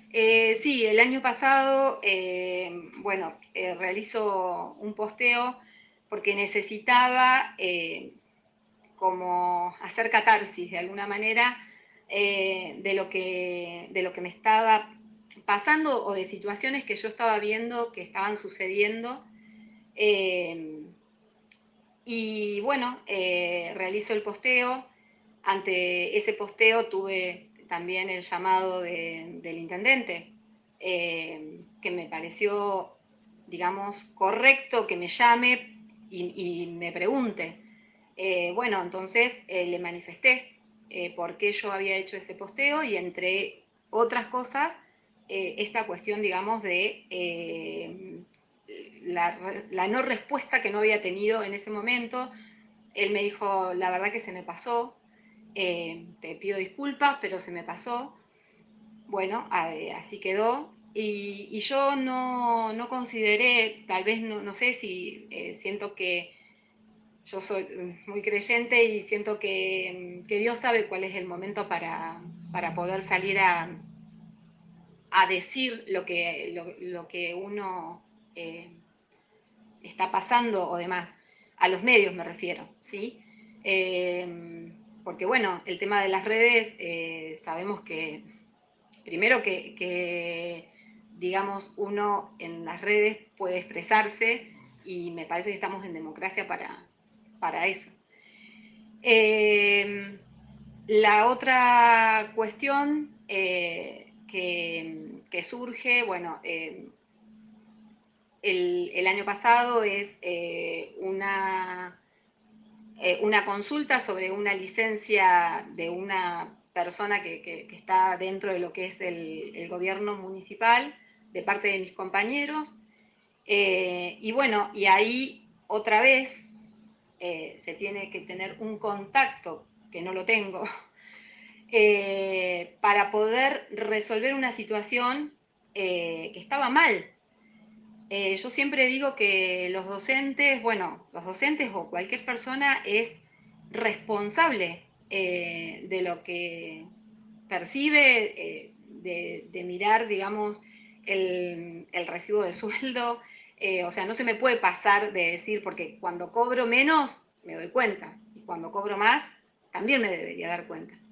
Sí, el año pasado, bueno, realizo un posteo porque necesitaba como hacer catarsis de alguna manera de lo que me estaba pasando o de situaciones que yo estaba viendo que estaban sucediendo. Eh, y bueno, realizo el posteo. Ante ese posteo tuve también el llamado del intendente, que me pareció, digamos, correcto que me llame y me pregunte. Bueno, entonces le manifesté por qué yo había hecho ese posteo y entre otras cosas, esta cuestión, digamos, de la no respuesta que no había tenido en ese momento. Él me dijo, la verdad que se me pasó, te pido disculpas, pero se me pasó. Bueno, así quedó. Y yo no consideré, tal vez no sé si siento que yo soy muy creyente y siento que Dios sabe cuál es el momento para poder salir a decir lo que uno eh, está pasando o demás. A los medios me refiero, ¿sí? Porque bueno, el tema de las redes, sabemos que primero digamos, uno en las redes puede expresarse y me parece que estamos en democracia para eso. Eh, la otra cuestión que surge, bueno, el año pasado es una consulta sobre una licencia de una persona que está dentro de lo que es el gobierno municipal de parte de mis compañeros. Y bueno, y ahí otra vez se tiene que tener un contacto, que no lo tengo, para poder resolver una situación que estaba mal. Yo siempre digo que los docentes, bueno, los docentes o cualquier persona es responsable de lo que percibe, de mirar, digamos, el recibo de sueldo. O sea, no se me puede pasar de decir, porque cuando cobro menos me doy cuenta, y cuando cobro más también me debería dar cuenta.